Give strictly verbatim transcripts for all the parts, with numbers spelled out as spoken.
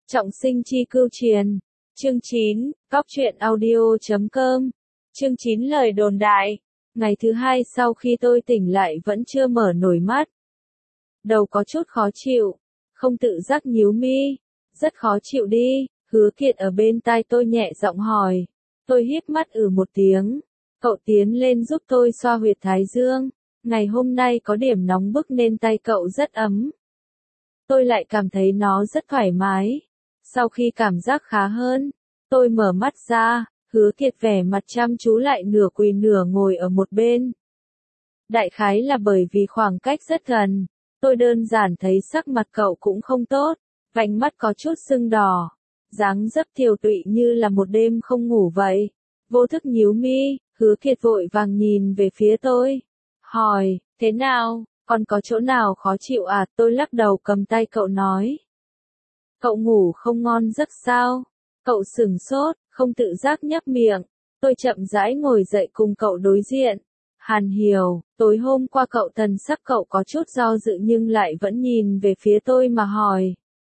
Trọng sinh chi cưu truyền. Chương chín, góc truyện audio.com. Chương chín lời đồn đại. Ngày thứ hai sau khi tôi tỉnh lại vẫn chưa mở nổi mắt. Đầu có chút khó chịu, không tự giác nhíu mi. Rất khó chịu đi, Hứa Kiệt ở bên tai tôi nhẹ giọng hỏi. Tôi híp mắt ừ một tiếng. Cậu tiến lên giúp tôi xoa huyệt thái dương. Ngày hôm nay có điểm nóng bức nên tay cậu rất ấm. Tôi lại cảm thấy nó rất thoải mái. Sau khi cảm giác khá hơn, tôi mở mắt ra, Hứa Kiệt vẻ mặt chăm chú lại nửa quỳ nửa ngồi ở một bên. Đại khái là bởi vì khoảng cách rất gần, tôi đơn giản thấy sắc mặt cậu cũng không tốt, vành mắt có chút sưng đỏ, dáng dấp tiều tụy như là một đêm không ngủ vậy. Vô thức nhíu mi, Hứa Kiệt vội vàng nhìn về phía tôi, hỏi, thế nào, còn có chỗ nào khó chịu à? Tôi lắc đầu cầm tay cậu nói. Cậu ngủ không ngon giấc sao? Cậu sửng sốt, không tự giác nhấp miệng. Tôi chậm rãi ngồi dậy cùng cậu đối diện. Hàn Hiểu, tối hôm qua cậu thần sắc cậu có chút do dự nhưng lại vẫn nhìn về phía tôi mà hỏi.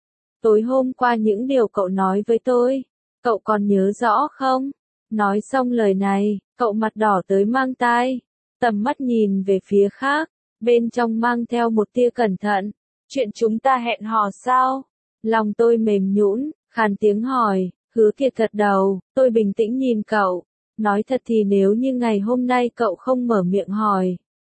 Tối hôm qua những điều cậu nói với tôi, cậu còn nhớ rõ không? Nói xong lời này, cậu mặt đỏ tới mang tai, tầm mắt nhìn về phía khác, bên trong mang theo một tia cẩn thận. Chuyện chúng ta hẹn hò sao? Lòng tôi mềm nhũn, khàn tiếng hỏi. Hứa Kiệt gật đầu, tôi bình tĩnh nhìn cậu. Nói thật thì nếu như ngày hôm nay cậu không mở miệng hỏi,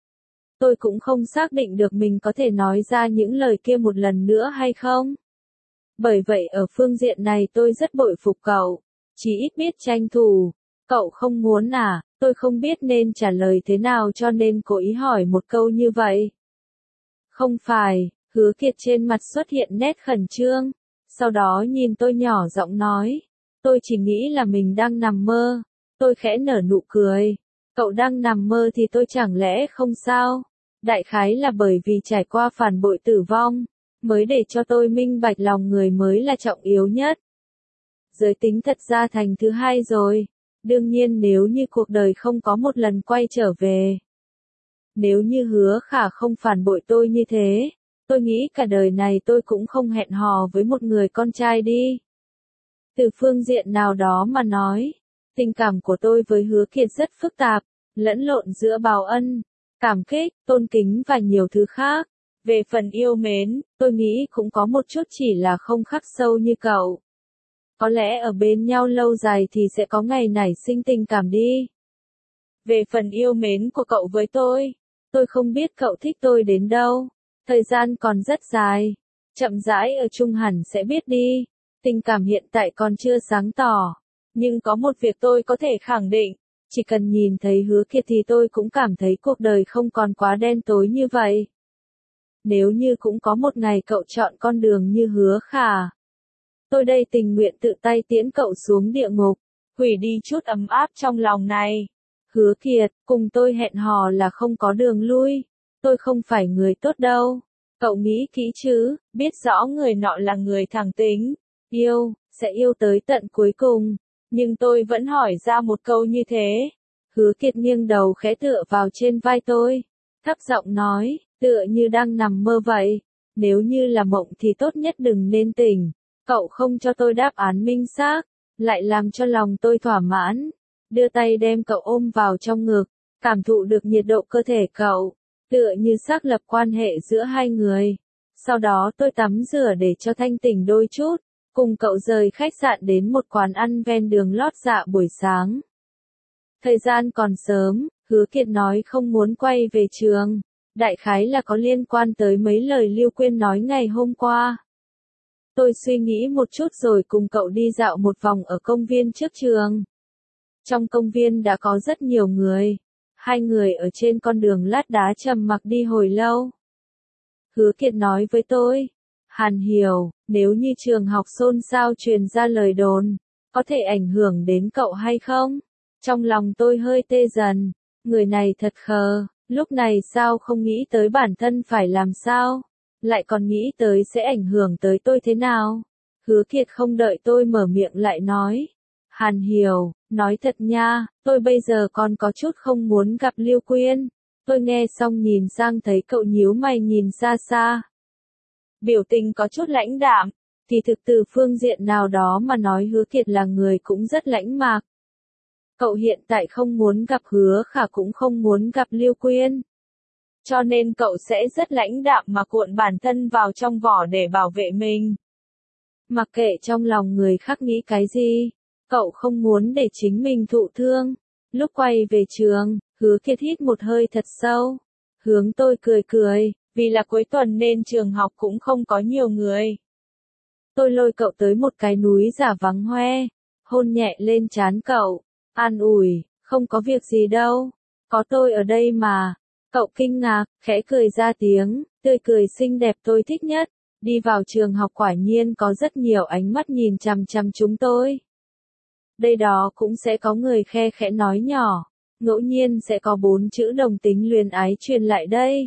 tôi cũng không xác định được mình có thể nói ra những lời kia một lần nữa hay không. Bởi vậy ở phương diện này tôi rất bội phục cậu, chỉ ít biết tranh thủ. Cậu không muốn à? Tôi không biết nên trả lời thế nào cho nên cố ý hỏi một câu như vậy. Không phải. Hứa Kiệt trên mặt xuất hiện nét khẩn trương, sau đó nhìn tôi nhỏ giọng nói, tôi chỉ nghĩ là mình đang nằm mơ. Tôi khẽ nở nụ cười, cậu đang nằm mơ thì tôi chẳng lẽ không sao? Đại khái là bởi vì trải qua phản bội tử vong, mới để cho tôi minh bạch lòng người mới là trọng yếu nhất. Giới tính thật ra thành thứ hai rồi, đương nhiên nếu như cuộc đời không có một lần quay trở về. Nếu như Hứa Khả không phản bội tôi như thế, tôi nghĩ cả đời này tôi cũng không hẹn hò với một người con trai đi. Từ phương diện nào đó mà nói, tình cảm của tôi với Hứa Kiệt rất phức tạp, lẫn lộn giữa bào ân, cảm kích, tôn kính và nhiều thứ khác. Về phần yêu mến, tôi nghĩ cũng có một chút chỉ là không khắc sâu như cậu. Có lẽ ở bên nhau lâu dài thì sẽ có ngày nảy sinh tình cảm đi. Về phần yêu mến của cậu với tôi, tôi không biết cậu thích tôi đến đâu. Thời gian còn rất dài, chậm rãi ở chung hẳn sẽ biết đi. Tình cảm hiện tại còn chưa sáng tỏ, nhưng có một việc tôi có thể khẳng định, chỉ cần nhìn thấy Hứa Kiệt thì tôi cũng cảm thấy cuộc đời không còn quá đen tối như vậy. Nếu như cũng có một ngày cậu chọn con đường như Hứa Khả, tôi đây tình nguyện tự tay tiễn cậu xuống địa ngục, hủy đi chút ấm áp trong lòng này. Hứa Kiệt, cùng tôi hẹn hò là không có đường lui. Tôi không phải người tốt đâu. Cậu nghĩ kỹ chứ, biết rõ người nọ là người thẳng tính, yêu, sẽ yêu tới tận cuối cùng. Nhưng tôi vẫn hỏi ra một câu như thế. Hứa Kiệt nghiêng đầu khẽ tựa vào trên vai tôi, thấp giọng nói, tựa như đang nằm mơ vậy. Nếu như là mộng thì tốt nhất đừng nên tỉnh. Cậu không cho tôi đáp án minh xác, lại làm cho lòng tôi thỏa mãn. Đưa tay đem cậu ôm vào trong ngực, cảm thụ được nhiệt độ cơ thể cậu, tựa như xác lập quan hệ giữa hai người. Sau đó tôi tắm rửa để cho thanh tỉnh đôi chút, cùng cậu rời khách sạn đến một quán ăn ven đường lót dạ buổi sáng. Thời gian còn sớm, Hứa Kiệt nói không muốn quay về trường, đại khái là có liên quan tới mấy lời Lưu Quyên nói ngày hôm qua. Tôi suy nghĩ một chút rồi cùng cậu đi dạo một vòng ở công viên trước trường. Trong công viên đã có rất nhiều người. Hai người ở trên con đường lát đá trầm mặc đi hồi lâu. Hứa Kiệt nói với tôi, Hàn Hiểu, nếu như trường học xôn xao truyền ra lời đồn, có thể ảnh hưởng đến cậu hay không? Trong lòng tôi hơi tê dần, người này thật khờ, lúc này sao không nghĩ tới bản thân phải làm sao, lại còn nghĩ tới sẽ ảnh hưởng tới tôi thế nào? Hứa Kiệt không đợi tôi mở miệng lại nói, Hàn Hiểu, nói thật nha, tôi bây giờ còn có chút không muốn gặp Lưu Quyên. Tôi nghe xong nhìn sang thấy cậu nhíu mày nhìn xa xa. Biểu tình có chút lãnh đạm, thì thực từ phương diện nào đó mà nói Hứa Kiệt là người cũng rất lãnh mạc. Cậu hiện tại không muốn gặp Hứa Khả cũng không muốn gặp Lưu Quyên. Cho nên cậu sẽ rất lãnh đạm mà cuộn bản thân vào trong vỏ để bảo vệ mình. Mặc kệ trong lòng người khác nghĩ cái gì, cậu không muốn để chính mình thụ thương. Lúc quay về trường, Hứa Kiệt hít một hơi thật sâu. Hướng tôi cười cười, vì là cuối tuần nên trường học cũng không có nhiều người. Tôi lôi cậu tới một cái núi giả vắng hoe, hôn nhẹ lên trán cậu, an ủi, không có việc gì đâu, có tôi ở đây mà. Cậu kinh ngạc, khẽ cười ra tiếng, tươi cười xinh đẹp tôi thích nhất. Đi vào trường học quả nhiên có rất nhiều ánh mắt nhìn chằm chằm chúng tôi. Đây đó cũng sẽ có người khe khẽ nói nhỏ, ngẫu nhiên sẽ có bốn chữ đồng tính luyến ái truyền lại đây.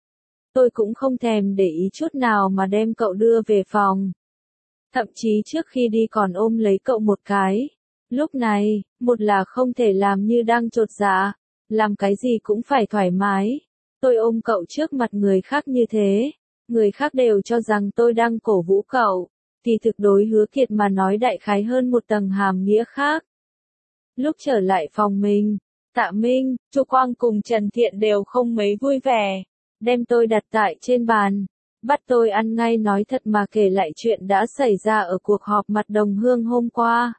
Tôi cũng không thèm để ý chút nào mà đem cậu đưa về phòng. Thậm chí trước khi đi còn ôm lấy cậu một cái. Lúc này, một là không thể làm như đang chột dạ, làm cái gì cũng phải thoải mái. Tôi ôm cậu trước mặt người khác như thế, người khác đều cho rằng tôi đang cổ vũ cậu, thì thực đối Hứa Kiệt mà nói đại khái hơn một tầng hàm nghĩa khác. Lúc trở lại phòng mình, Tạ Minh, Chu Quang cùng Trần Thiện đều không mấy vui vẻ, đem tôi đặt tại trên bàn, bắt tôi ăn ngay nói thật mà kể lại chuyện đã xảy ra ở cuộc họp mặt đồng hương hôm qua.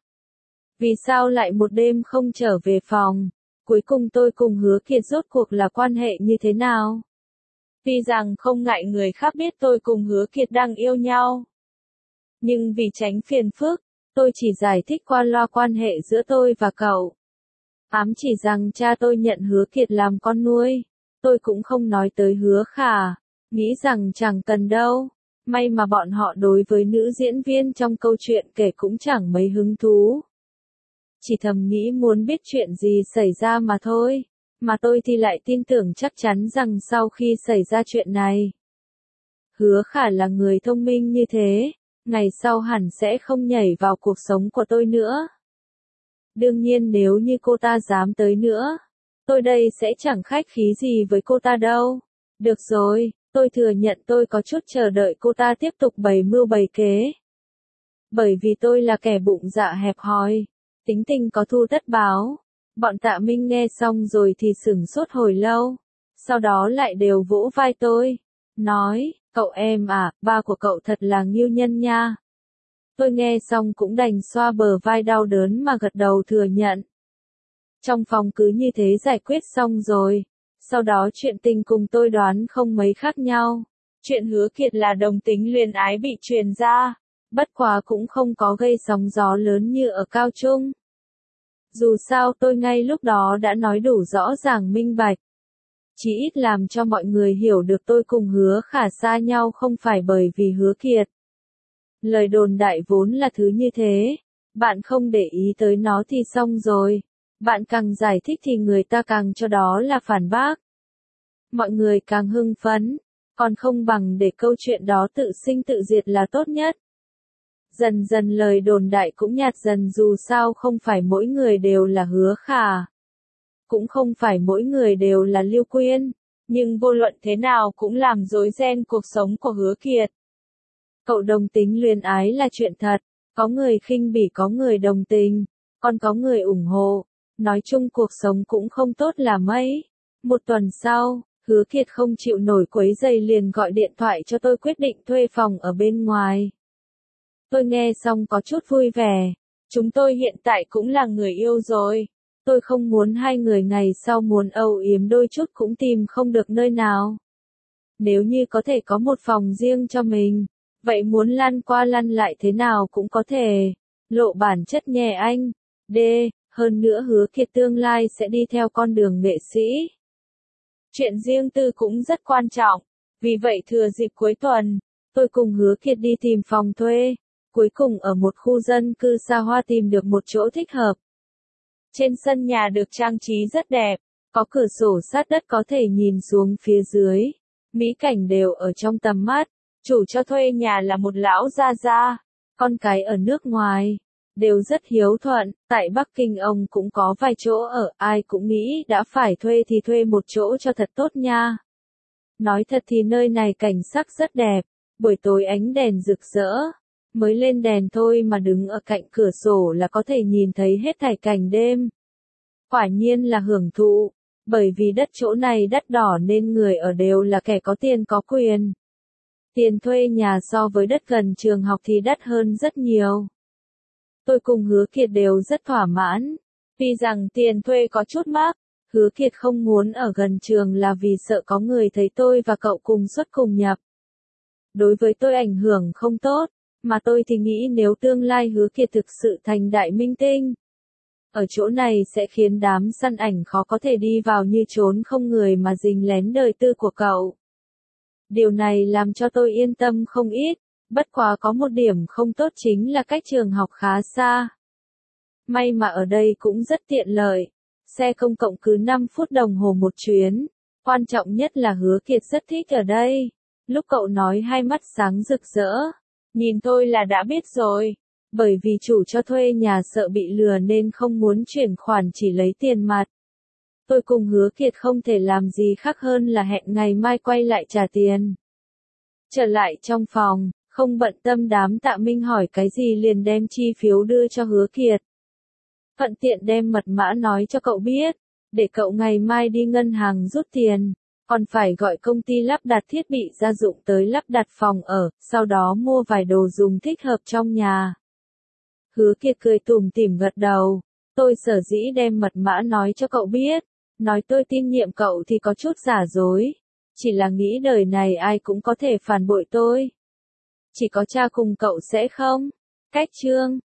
Vì sao lại một đêm không trở về phòng? Cuối cùng tôi cùng Hứa Kiệt rốt cuộc là quan hệ như thế nào? Tuy rằng không ngại người khác biết tôi cùng Hứa Kiệt đang yêu nhau. Nhưng vì tránh phiền phức, tôi chỉ giải thích qua loa quan hệ giữa tôi và cậu. Ám chỉ rằng cha tôi nhận Hứa Kiệt làm con nuôi. Tôi cũng không nói tới Hứa Khả, nghĩ rằng chẳng cần đâu. May mà bọn họ đối với nữ diễn viên trong câu chuyện kể cũng chẳng mấy hứng thú. Chỉ thầm nghĩ muốn biết chuyện gì xảy ra mà thôi. Mà tôi thì lại tin tưởng chắc chắn rằng sau khi xảy ra chuyện này, Hứa Khả là người thông minh như thế, ngày sau hẳn sẽ không nhảy vào cuộc sống của tôi nữa. Đương nhiên nếu như cô ta dám tới nữa, tôi đây sẽ chẳng khách khí gì với cô ta đâu. Được rồi, tôi thừa nhận tôi có chút chờ đợi cô ta tiếp tục bày mưu bày kế. Bởi vì tôi là kẻ bụng dạ hẹp hòi, tính tình có thu tất báo. Bọn Tạ Minh nghe xong rồi thì sửng sốt hồi lâu, sau đó lại đều vỗ vai tôi, nói, cậu em à, ba của cậu thật là nghiêu nhân nha. Tôi nghe xong cũng đành xoa bờ vai đau đớn mà gật đầu thừa nhận. Trong phòng cứ như thế giải quyết xong rồi, sau đó chuyện tình cùng tôi đoán không mấy khác nhau. Chuyện Hứa Kiệt là đồng tính luyến ái bị truyền ra, bất quá cũng không có gây sóng gió lớn như ở Cao Trung. Dù sao tôi ngay lúc đó đã nói đủ rõ ràng minh bạch. Chỉ ít làm cho mọi người hiểu được tôi cùng Hứa Khả xa nhau không phải bởi vì Hứa Kiệt. Lời đồn đại vốn là thứ như thế. Bạn không để ý tới nó thì xong rồi. Bạn càng giải thích thì người ta càng cho đó là phản bác. Mọi người càng hưng phấn. Còn không bằng để câu chuyện đó tự sinh tự diệt là tốt nhất. Dần dần lời đồn đại cũng nhạt dần dù sao không phải mỗi người đều là Hứa Khả. Cũng không phải mỗi người đều là Lưu Quyên. Nhưng vô luận thế nào cũng làm rối ren cuộc sống của Hứa Kiệt. Cậu đồng tính luyến ái là chuyện thật. Có người khinh bỉ có người đồng tình. Còn có người ủng hộ. Nói chung cuộc sống cũng không tốt là mấy. Một tuần sau, Hứa Kiệt không chịu nổi quấy giày liền gọi điện thoại cho tôi quyết định thuê phòng ở bên ngoài. Tôi nghe xong có chút vui vẻ. Chúng tôi hiện tại cũng là người yêu rồi. Tôi không muốn hai người ngày sau muốn âu yếm đôi chút cũng tìm không được nơi nào. Nếu như có thể có một phòng riêng cho mình, vậy muốn lăn qua lăn lại thế nào cũng có thể. Lộ bản chất nhẹ anh. D. Hơn nữa Hứa Kiệt tương lai sẽ đi theo con đường nghệ sĩ. Chuyện riêng tư cũng rất quan trọng. Vì vậy thừa dịp cuối tuần, tôi cùng Hứa Kiệt đi tìm phòng thuê. Cuối cùng ở một khu dân cư xa hoa tìm được một chỗ thích hợp. Trên sân nhà được trang trí rất đẹp, có cửa sổ sát đất có thể nhìn xuống phía dưới. Mỹ cảnh đều ở trong tầm mắt. Chủ cho thuê nhà là một lão gia gia, con cái ở nước ngoài, đều rất hiếu thuận. Tại Bắc Kinh ông cũng có vài chỗ ở, ai cũng nghĩ đã phải thuê thì thuê một chỗ cho thật tốt nha. Nói thật thì nơi này cảnh sắc rất đẹp, buổi tối ánh đèn rực rỡ. Mới lên đèn thôi mà đứng ở cạnh cửa sổ là có thể nhìn thấy hết thảy cảnh đêm. Quả nhiên là hưởng thụ, bởi vì đất chỗ này đắt đỏ nên người ở đều là kẻ có tiền có quyền. Tiền thuê nhà so với đất gần trường học thì đắt hơn rất nhiều. Tôi cùng Hứa Kiệt đều rất thỏa mãn. Tuy rằng tiền thuê có chút mắc, Hứa Kiệt không muốn ở gần trường là vì sợ có người thấy tôi và cậu cùng xuất cùng nhập. Đối với tôi ảnh hưởng không tốt, mà tôi thì nghĩ nếu tương lai Hứa Kiệt thực sự thành đại minh tinh, ở chỗ này sẽ khiến đám săn ảnh khó có thể đi vào như trốn không người mà rình lén đời tư của cậu. Điều này làm cho tôi yên tâm không ít, bất quá có một điểm không tốt chính là cách trường học khá xa. May mà ở đây cũng rất tiện lợi, xe công cộng cứ năm phút đồng hồ một chuyến, quan trọng nhất là Hứa Kiệt rất thích ở đây. Lúc cậu nói hai mắt sáng rực rỡ, nhìn tôi là đã biết rồi, bởi vì chủ cho thuê nhà sợ bị lừa nên không muốn chuyển khoản chỉ lấy tiền mặt. Tôi cùng Hứa Kiệt không thể làm gì khác hơn là hẹn ngày mai quay lại trả tiền. Trở lại trong phòng, không bận tâm đám Tạ Minh hỏi cái gì liền đem chi phiếu đưa cho Hứa Kiệt. Thuận tiện đem mật mã nói cho cậu biết, để cậu ngày mai đi ngân hàng rút tiền, còn phải gọi công ty lắp đặt thiết bị gia dụng tới lắp đặt phòng ở, sau đó mua vài đồ dùng thích hợp trong nhà. Hứa Kiệt cười tủm tỉm gật đầu, tôi sở dĩ đem mật mã nói cho cậu biết, nói tôi tin nhiệm cậu thì có chút giả dối, chỉ là nghĩ đời này ai cũng có thể phản bội tôi. Chỉ có cha cùng cậu sẽ không. Cách chương